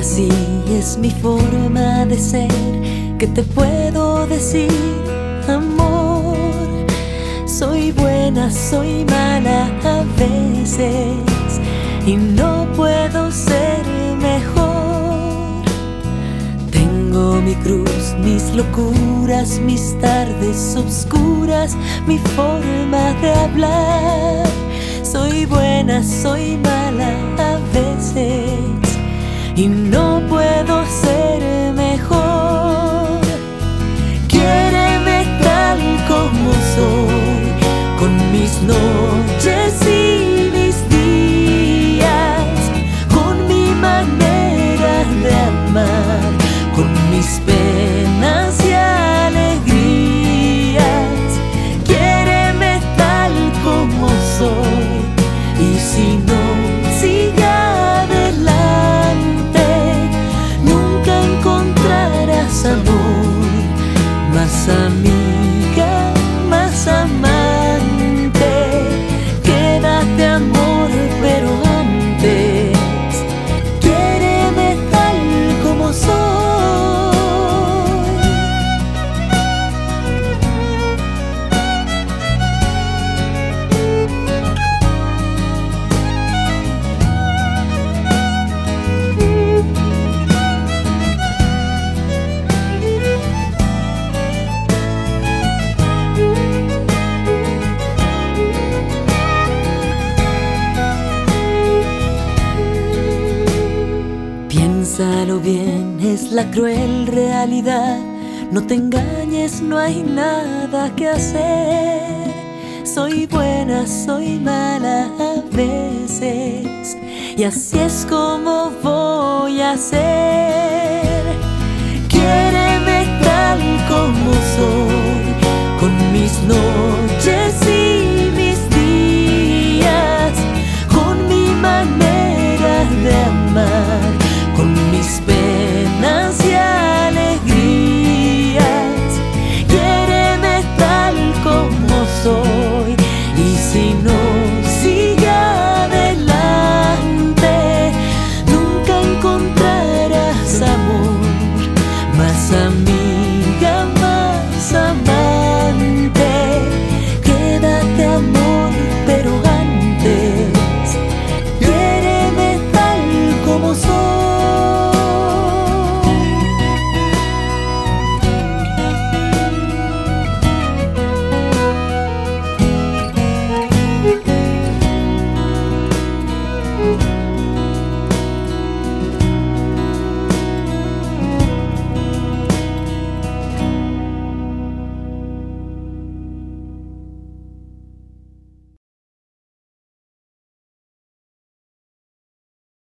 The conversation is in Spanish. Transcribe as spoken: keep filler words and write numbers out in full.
así es mi forma de ser. ¿Qué te puedo decir, amor? Soy buena, soy mala a veces y no puedo ser mejor. Tengo mi cruz, mis locuras, mis tardes oscuras, mi forma de hablar. Soy buena, soy mala a veces y no puedo ser mejor. Quiéreme tal como soy, con mis noches y mis días, con mi manera de amar, con mis penas y alegrías. Quiéreme tal como soy, y si no, sigue adelante. Nunca encontrarás amor más amiga, más amante. Quédate, amor, pero antes quiéreme tal como soy. Piénsalo bien, es la cruel realidad. No te engañes, no hay nada que hacer. Soy buena, soy mala a veces, y así es como voy a ser.